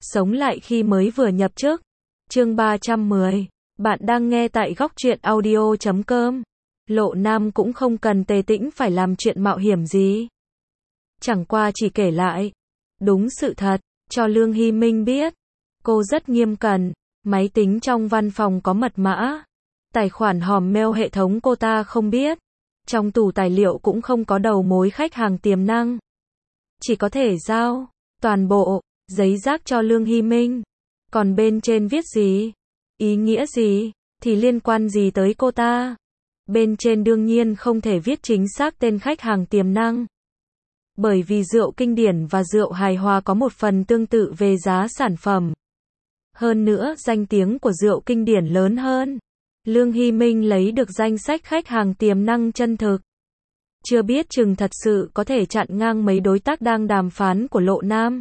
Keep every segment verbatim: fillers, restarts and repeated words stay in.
Sống lại khi mới vừa nhập chức. Chương ba trăm mười. Bạn đang nghe tại góc truyện audio chấm com. Lộ Nam cũng không cần Tề Tĩnh phải làm chuyện mạo hiểm gì. Chẳng qua chỉ kể lại đúng sự thật cho Lương Hy Minh biết. Cô rất nghiêm cẩn, máy tính trong văn phòng có mật mã, tài khoản hòm mail hệ thống cô ta không biết, trong tủ tài liệu cũng không có đầu mối khách hàng tiềm năng. Chỉ có thể giao toàn bộ giấy rác cho Lương Hy Minh. Còn bên trên viết gì, ý nghĩa gì, thì liên quan gì tới cô ta. Bên trên đương nhiên không thể viết chính xác tên khách hàng tiềm năng. Bởi vì rượu kinh điển và rượu hài hòa có một phần tương tự về giá sản phẩm. Hơn nữa, danh tiếng của rượu kinh điển lớn hơn. Lương Hy Minh lấy được danh sách khách hàng tiềm năng chân thực. Chưa biết chừng thật sự có thể chặn ngang mấy đối tác đang đàm phán của Lộ Nam.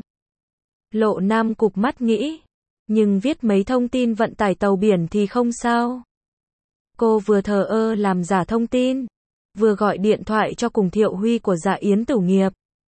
Lộ Nam cụp mắt nghĩ, nhưng viết mấy thông tin vận tải tàu biển thì không sao. Cô vừa thờ ơ làm giả thông tin, vừa gọi điện thoại cho Cùng Thiệu Huy của Dạ Yến Tử Nghiệp.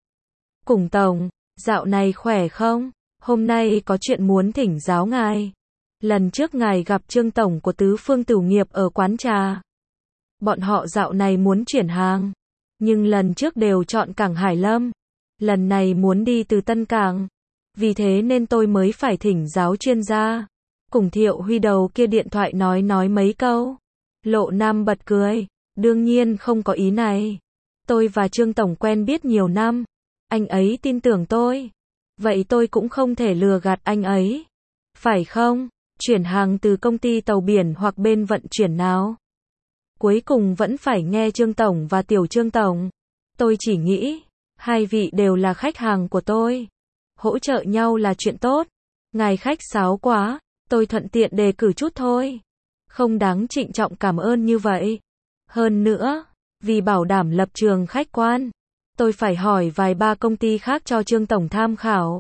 Cùng Tổng, dạo này khỏe không? Hôm nay có chuyện muốn thỉnh giáo ngài. Lần trước ngài gặp Trương Tổng của Tứ Phương Tử Nghiệp ở quán trà. Bọn họ dạo này muốn chuyển hàng, nhưng lần trước đều chọn cảng Hải Lâm. Lần này muốn đi từ Tân Cảng. Vì thế nên tôi mới phải thỉnh giáo chuyên gia. Cùng Thiệu Huy đầu kia điện thoại nói nói mấy câu. Lộ Nam bật cười. Đương nhiên không có ý này. Tôi và Trương Tổng quen biết nhiều năm. Anh ấy tin tưởng tôi. Vậy tôi cũng không thể lừa gạt anh ấy. Phải không? Chuyển hàng từ công ty tàu biển hoặc bên vận chuyển nào? Cuối cùng vẫn phải nghe Trương Tổng và Tiểu Trương Tổng. Tôi chỉ nghĩ, hai vị đều là khách hàng của tôi. Hỗ trợ nhau là chuyện tốt. Ngài khách sáo quá, tôi thuận tiện đề cử chút thôi. Không đáng trịnh trọng cảm ơn như vậy. Hơn nữa, vì bảo đảm lập trường khách quan, tôi phải hỏi vài ba công ty khác cho Trương Tổng tham khảo.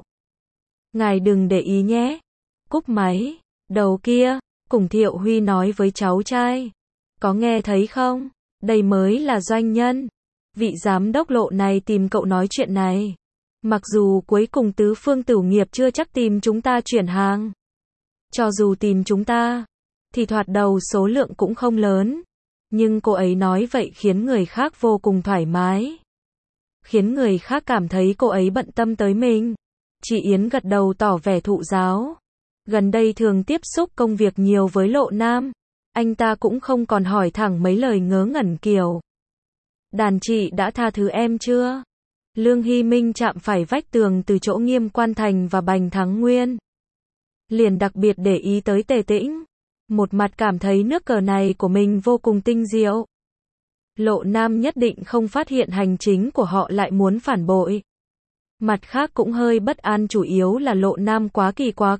Ngài đừng để ý nhé. Cúp máy, đầu kia, Cùng Thiệu Huy nói với cháu trai. Có nghe thấy không? Đây mới là doanh nhân. Vị giám đốc Lộ này tìm cậu nói chuyện này. Mặc dù cuối cùng Tứ Phương Tử Nghiệp chưa chắc tìm chúng ta chuyển hàng. Cho dù tìm chúng ta, thì thoạt đầu số lượng cũng không lớn. Nhưng cô ấy nói vậy khiến người khác vô cùng thoải mái. Khiến người khác cảm thấy cô ấy bận tâm tới mình. Chị Yến gật đầu tỏ vẻ thụ giáo. Gần đây thường tiếp xúc công việc nhiều với Lộ Nam. Anh ta cũng không còn hỏi thẳng mấy lời ngớ ngẩn kiểu. Đàn chị đã tha thứ em chưa? Lương Hy Minh chạm phải vách tường từ chỗ Nghiêm Quan Thành và Bành Thắng Nguyên. Liền đặc biệt để ý tới Tề Tĩnh. Một mặt cảm thấy nước cờ này của mình vô cùng tinh diệu. Lộ Nam nhất định không phát hiện hành chính của họ lại muốn phản bội. Mặt khác cũng hơi bất an, chủ yếu là Lộ Nam quá kỳ quặc.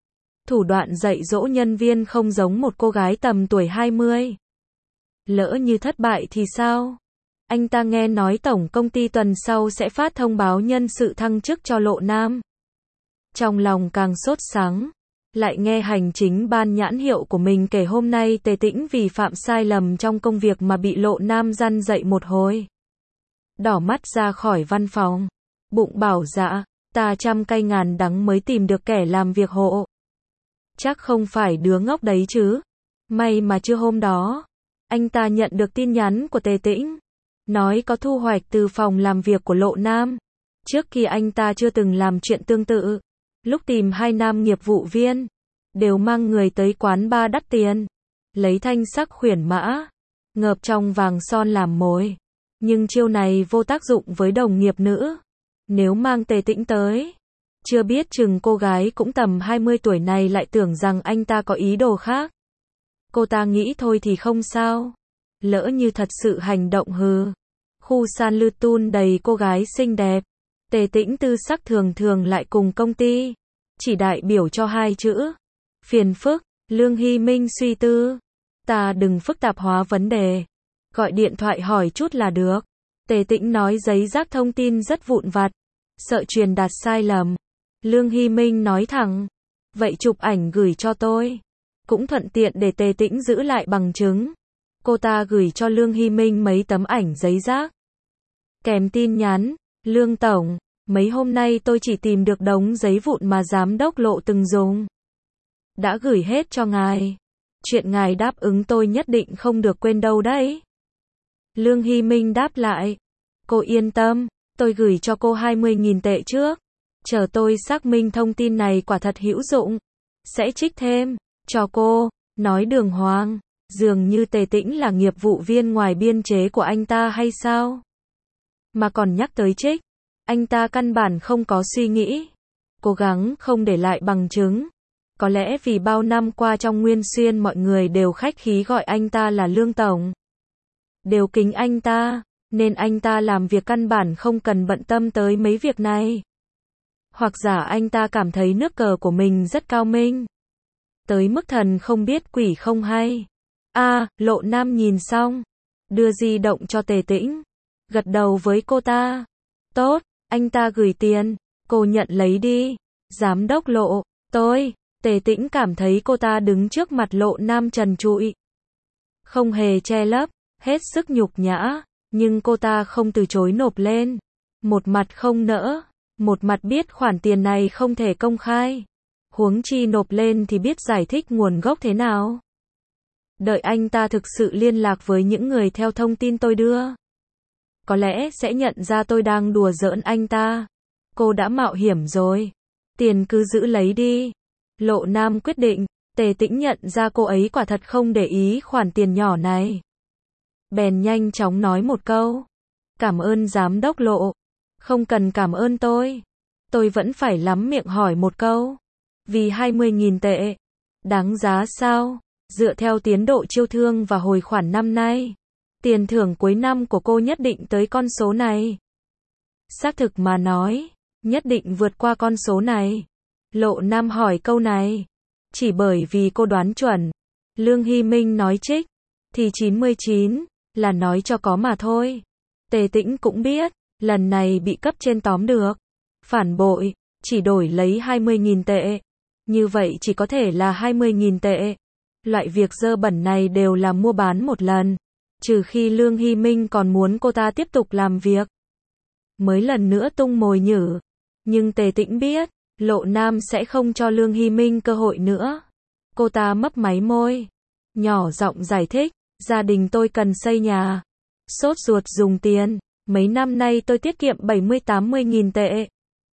Thủ đoạn dạy dỗ nhân viên không giống một cô gái tầm tuổi hai mươi. Lỡ như thất bại thì sao? Anh ta nghe nói tổng công ty tuần sau sẽ phát thông báo nhân sự thăng chức cho Lộ Nam. Trong lòng càng sốt sắng. Lại nghe hành chính ban nhãn hiệu của mình kể hôm nay Tề Tĩnh vì phạm sai lầm trong công việc mà bị Lộ Nam răn dậy một hồi. Đỏ mắt ra khỏi văn phòng. Bụng bảo dạ, ta trăm cay ngàn đắng mới tìm được kẻ làm việc hộ. Chắc không phải đứa ngốc đấy chứ. May mà chưa hôm đó, anh ta nhận được tin nhắn của Tề Tĩnh. Nói có thu hoạch từ phòng làm việc của Lộ Nam. Trước khi anh ta chưa từng làm chuyện tương tự. Lúc tìm hai nam nghiệp vụ viên, đều mang người tới quán bar đắt tiền. Lấy thanh sắc khuyển mã, ngợp trong vàng son làm mồi. Nhưng chiêu này vô tác dụng với đồng nghiệp nữ. Nếu mang Tề Tĩnh tới, chưa biết chừng cô gái cũng tầm hai mươi tuổi này lại tưởng rằng anh ta có ý đồ khác. Cô ta nghĩ thôi thì không sao. Lỡ như thật sự hành động hừ. Khu San Lư Tun đầy cô gái xinh đẹp. Tề Tĩnh tư sắc thường thường lại cùng công ty. Chỉ đại biểu cho hai chữ. Phiền phức. Lương Hy Minh suy tư. Ta đừng phức tạp hóa vấn đề. Gọi điện thoại hỏi chút là được. Tề Tĩnh nói giấy rác thông tin rất vụn vặt. Sợ truyền đạt sai lầm. Lương Hy Minh nói thẳng. Vậy chụp ảnh gửi cho tôi. Cũng thuận tiện để Tề Tĩnh giữ lại bằng chứng. Cô ta gửi cho Lương Hy Minh mấy tấm ảnh giấy rác. Kèm tin nhắn. Lương Tổng, Mấy hôm nay tôi chỉ tìm được đống giấy vụn mà giám đốc Lộ từng dùng. Đã gửi hết cho ngài. Chuyện ngài đáp ứng tôi nhất định không được quên đâu đấy. Lương Hy Minh đáp lại. Cô yên tâm, tôi gửi cho cô hai mươi nghìn tệ trước. Chờ tôi xác minh thông tin này quả thật hữu dụng. Sẽ trích thêm, cho cô. Nói đường hoàng, dường như Tề Tĩnh là nghiệp vụ viên ngoài biên chế của anh ta hay sao? Mà còn nhắc tới trích. Anh ta căn bản không có suy nghĩ. Cố gắng không để lại bằng chứng. Có lẽ vì bao năm qua trong Nguyên Xuyên mọi người đều khách khí gọi anh ta là Lương Tổng. Đều kính anh ta, nên anh ta làm việc căn bản không cần bận tâm tới mấy việc này. Hoặc giả anh ta cảm thấy nước cờ của mình rất cao minh. Tới mức thần không biết quỷ không hay. A, à, Lộ Nam nhìn xong. Đưa di động cho Tề Tĩnh. Gật đầu với cô ta. Tốt, anh ta gửi tiền. Cô nhận lấy đi. Giám đốc Lộ, tôi. Tề Tĩnh cảm thấy cô ta đứng trước mặt Lộ Nam trần trụi. Không hề che lấp, hết sức nhục nhã. Nhưng cô ta không từ chối nộp lên. Một mặt không nỡ. Một mặt biết khoản tiền này không thể công khai. Huống chi nộp lên thì biết giải thích nguồn gốc thế nào. Đợi anh ta thực sự liên lạc với những người theo thông tin tôi đưa. Có lẽ sẽ nhận ra tôi đang đùa giỡn anh ta. Cô đã mạo hiểm rồi. Tiền cứ giữ lấy đi. Lộ Nam quyết định. Tề Tĩnh nhận ra cô ấy quả thật không để ý khoản tiền nhỏ này. Bèn nhanh chóng nói một câu. Cảm ơn giám đốc Lộ. Không cần cảm ơn tôi. Tôi vẫn phải lắm miệng hỏi một câu. Vì hai mươi nghìn tệ. Đáng giá sao? Dựa theo tiến độ chiêu thương và hồi khoản năm nay. Tiền thưởng cuối năm của cô nhất định tới con số này. Xác thực mà nói. Nhất định vượt qua con số này. Lộ Nam hỏi câu này. Chỉ bởi vì cô đoán chuẩn. Lương Hy Minh nói trích. Thì chín mươi chín. Là nói cho có mà thôi. Tề Tĩnh cũng biết. Lần này bị cấp trên tóm được. Phản bội. Chỉ đổi lấy hai mươi nghìn tệ. Như vậy chỉ có thể là hai mươi nghìn tệ. Loại việc dơ bẩn này đều là mua bán một lần. Trừ khi Lương Hy Minh còn muốn cô ta tiếp tục làm việc. Mới lần nữa tung mồi nhử. Nhưng Tề Tĩnh biết. Lộ Nam sẽ không cho Lương Hy Minh cơ hội nữa. Cô ta mấp máy môi. Nhỏ giọng giải thích. Gia đình tôi cần xây nhà. Sốt ruột dùng tiền. Mấy năm nay tôi tiết kiệm bảy mươi tám mươi nghìn tệ.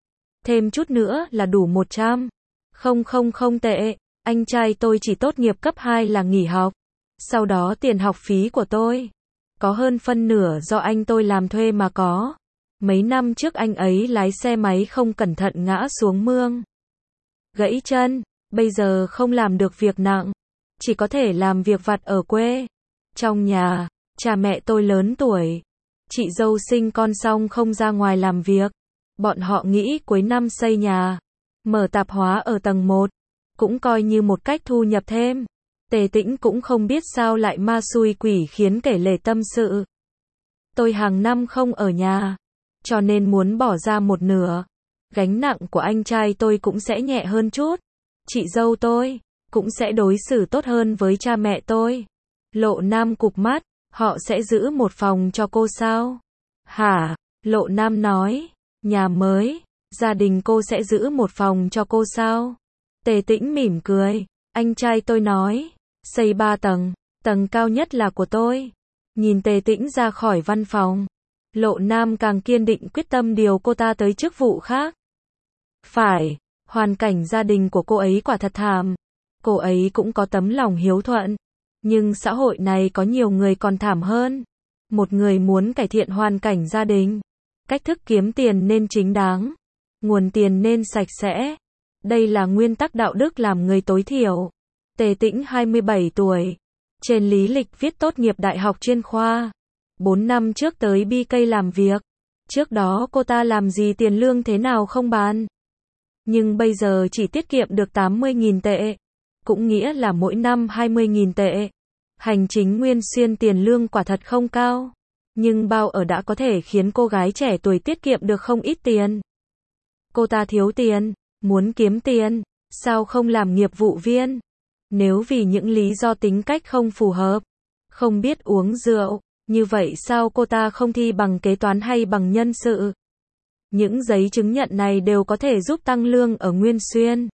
Thêm chút nữa là đủ một trăm. Không không không tệ. Anh trai tôi chỉ tốt nghiệp cấp hai là nghỉ học. Sau đó tiền học phí của tôi. Có hơn phân nửa do anh tôi làm thuê mà có. Mấy năm trước anh ấy lái xe máy không cẩn thận ngã xuống mương. Gãy chân. Bây giờ không làm được việc nặng. Chỉ có thể làm việc vặt ở quê. Trong nhà, cha mẹ tôi lớn tuổi. Chị dâu sinh con xong không ra ngoài làm việc. Bọn họ nghĩ cuối năm xây nhà. Mở tạp hóa ở tầng một. Cũng coi như một cách thu nhập thêm. Tề Tĩnh cũng không biết sao lại ma xui quỷ khiến kể lể tâm sự. Tôi hàng năm không ở nhà. Cho nên muốn bỏ ra một nửa. Gánh nặng của anh trai tôi cũng sẽ nhẹ hơn chút. Chị dâu tôi cũng sẽ đối xử tốt hơn với cha mẹ tôi. Lộ Nam cụp mắt. Họ sẽ giữ một phòng cho cô sao? Hả? Lộ Nam nói. Nhà mới. Gia đình cô sẽ giữ một phòng cho cô sao? Tề Tĩnh mỉm cười. Anh trai tôi nói. Xây ba tầng. Tầng cao nhất là của tôi. Nhìn Tề Tĩnh ra khỏi văn phòng. Lộ Nam càng kiên định quyết tâm điều cô ta tới chức vụ khác. Phải. Hoàn cảnh gia đình của cô ấy quả thật thảm. Cô ấy cũng có tấm lòng hiếu thuận. Nhưng xã hội này có nhiều người còn thảm hơn. Một người muốn cải thiện hoàn cảnh gia đình. Cách thức kiếm tiền nên chính đáng. Nguồn tiền nên sạch sẽ. Đây là nguyên tắc đạo đức làm người tối thiểu. Tề Tĩnh hai mươi bảy tuổi. Trên lý lịch viết tốt nghiệp đại học chuyên khoa. bốn năm trước tới bê ca làm việc. Trước đó cô ta làm gì tiền lương thế nào không bàn. Nhưng bây giờ chỉ tiết kiệm được tám mươi nghìn tệ. Cũng nghĩa là mỗi năm hai mươi nghìn tệ. Hành chính Nguyên Xuyên tiền lương quả thật không cao. Nhưng bao ở đã có thể khiến cô gái trẻ tuổi tiết kiệm được không ít tiền. Cô ta thiếu tiền, muốn kiếm tiền, sao không làm nghiệp vụ viên? Nếu vì những lý do tính cách không phù hợp, không biết uống rượu, như vậy sao cô ta không thi bằng kế toán hay bằng nhân sự? Những giấy chứng nhận này đều có thể giúp tăng lương ở Nguyên Xuyên.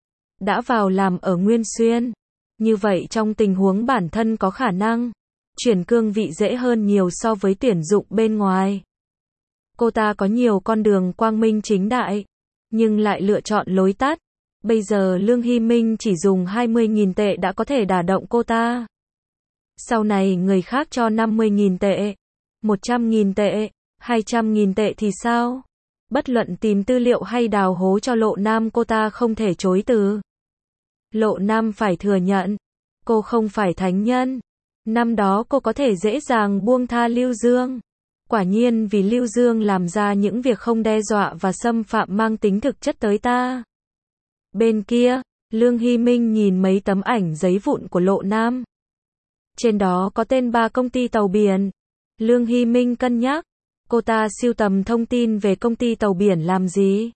Đã vào làm ở Nguyên Xuyên, như vậy trong tình huống bản thân có khả năng chuyển cương vị dễ hơn nhiều so với tuyển dụng bên ngoài. Cô ta có nhiều con đường quang minh chính đại, nhưng lại lựa chọn lối tắt. Bây giờ Lương Hy Minh chỉ dùng hai mươi nghìn tệ đã có thể đả động cô ta. Sau này người khác cho năm mươi nghìn tệ, một trăm nghìn tệ, hai trăm nghìn tệ thì sao? Bất luận tìm tư liệu hay đào hố cho Lộ Nam, cô ta không thể chối từ. Lộ Nam phải thừa nhận, cô không phải thánh nhân. Năm đó cô có thể dễ dàng buông tha Lưu Dương. Quả nhiên vì Lưu Dương làm ra những việc không đe dọa và xâm phạm mang tính thực chất tới ta. Bên kia, Lương Hy Minh nhìn mấy tấm ảnh giấy vụn của Lộ Nam. Trên đó có tên ba công ty tàu biển. Lương Hy Minh cân nhắc, cô ta sưu tầm thông tin về công ty tàu biển làm gì?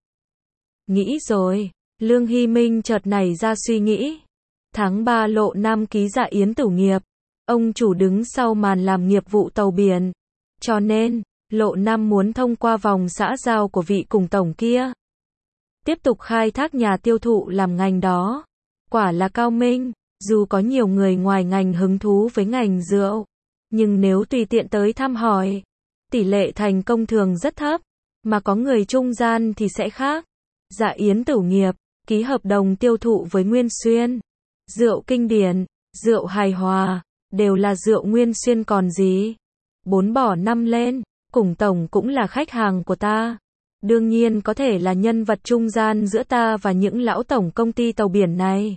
Nghĩ rồi, Lương Hy Minh chợt nảy ra suy nghĩ. Tháng ba Lộ Nam ký dạ yến tử nghiệp. Ông chủ đứng sau màn làm nghiệp vụ tàu biển. Cho nên, Lộ Nam muốn thông qua vòng xã giao của vị cùng tổng kia, tiếp tục khai thác nhà tiêu thụ làm ngành đó. Quả là cao minh, dù có nhiều người ngoài ngành hứng thú với ngành rượu, nhưng nếu tùy tiện tới thăm hỏi, tỷ lệ thành công thường rất thấp, mà có người trung gian thì sẽ khác. Dạ yến tử nghiệp, ký hợp đồng tiêu thụ với Nguyên Xuyên. Rượu Kinh Điển, rượu Hài Hòa, đều là rượu Nguyên Xuyên còn gì. Bốn bỏ năm lên, cùng tổng cũng là khách hàng của ta. Đương nhiên có thể là nhân vật trung gian giữa ta và những lão tổng công ty tàu biển này.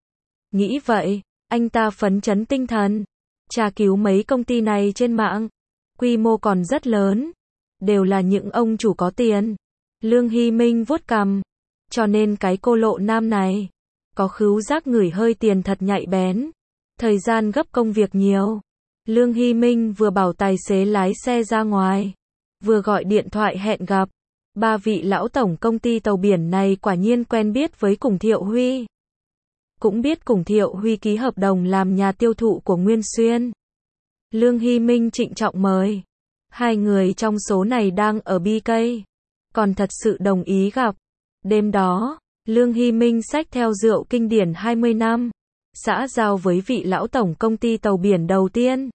Nghĩ vậy, anh ta phấn chấn tinh thần, tra cứu mấy công ty này trên mạng. Quy mô còn rất lớn, đều là những ông chủ có tiền. Lương Hy Minh vuốt cằm, cho nên cái cô Lộ Nam này có khứu giác ngửi hơi tiền thật nhạy bén. Thời gian gấp công việc nhiều, Lương Hy Minh vừa bảo tài xế lái xe ra ngoài, vừa gọi điện thoại hẹn gặp. Ba vị lão tổng công ty tàu biển này quả nhiên quen biết với cùng Thiệu Huy. Cũng biết cùng Thiệu Huy ký hợp đồng làm nhà tiêu thụ của Nguyên Xuyên. Lương Hy Minh trịnh trọng mời. Hai người trong số này đang ở bê ca, còn thật sự đồng ý gặp. Đêm đó, Lương Hy Minh xách theo rượu Kinh Điển hai mươi năm, xã giao với vị lão tổng công ty tàu biển đầu tiên.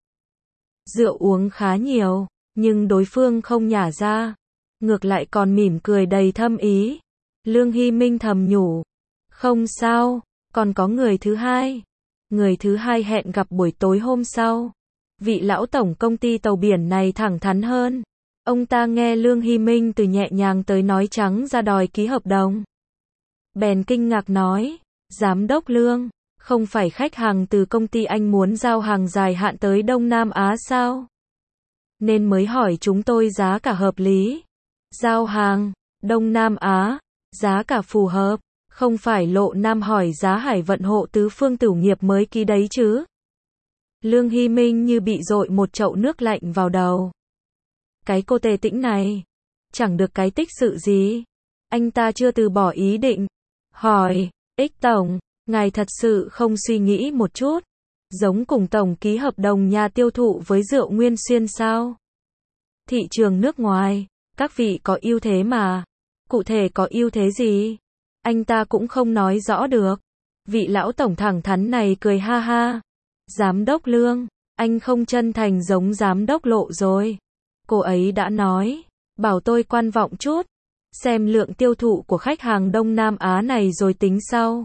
Rượu uống khá nhiều, nhưng đối phương không nhả ra, ngược lại còn mỉm cười đầy thâm ý. Lương Hy Minh thầm nhủ, không sao, còn có người thứ hai. Người thứ hai hẹn gặp buổi tối hôm sau. Vị lão tổng công ty tàu biển này thẳng thắn hơn. Ông ta nghe Lương Hy Minh từ nhẹ nhàng tới nói trắng ra đòi ký hợp đồng. Bèn kinh ngạc nói, Giám đốc Lương, không phải khách hàng từ công ty anh muốn giao hàng dài hạn tới Đông Nam Á sao? Nên mới hỏi chúng tôi giá cả hợp lý. Giao hàng, Đông Nam Á, giá cả phù hợp, không phải Lộ Nam hỏi giá Hải Vận Hộ Tứ Phương Tử nghiệp mới ký đấy chứ? Lương Hy Minh như bị dội một chậu nước lạnh vào đầu. Cái cô Tề Tĩnh này, chẳng được cái tích sự gì. Anh ta chưa từ bỏ ý định. Hỏi, Ích Tổng, ngài thật sự không suy nghĩ một chút, giống cùng Tổng ký hợp đồng nhà tiêu thụ với rượu Nguyên Xuyên sao? Thị trường nước ngoài, các vị có ưu thế mà. Cụ thể có ưu thế gì? Anh ta cũng không nói rõ được. Vị lão tổng thẳng thắn này cười ha ha. Giám đốc Lương, anh không chân thành giống giám đốc Lộ rồi. Cô ấy đã nói, bảo tôi quan vọng chút, xem lượng tiêu thụ của khách hàng Đông Nam Á này rồi tính sau.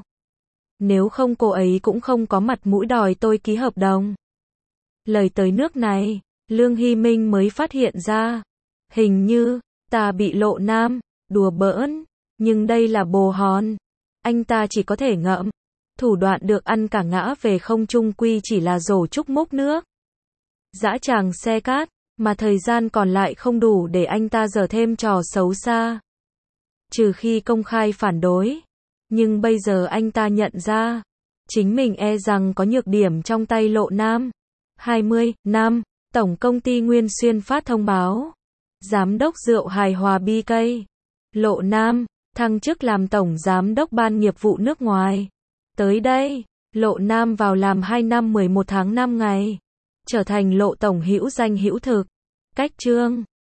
Nếu không cô ấy cũng không có mặt mũi đòi tôi ký hợp đồng. Lời tới nước này, Lương Hy Minh mới phát hiện ra, hình như ta bị Lộ Nam đùa bỡn, nhưng đây là bồ hòn. Anh ta chỉ có thể ngậm. Thủ đoạn được ăn cả ngã về không chung quy chỉ là rổ trúc múc nước. Dã tràng xe cát, mà thời gian còn lại không đủ để anh ta giở thêm trò xấu xa. Trừ khi công khai phản đối. Nhưng bây giờ anh ta nhận ra, chính mình e rằng có nhược điểm trong tay Lộ Nam. hai mươi năm, Tổng công ty Nguyên Xuyên phát thông báo. Giám đốc rượu Hài Hòa bê ca. Lộ Nam, thăng chức làm Tổng Giám đốc Ban nghiệp vụ nước ngoài. Tới đây, Lộ Nam vào làm hai năm mười một tháng năm ngày. Trở thành Lộ Tổng hữu danh hữu thực. Cách chương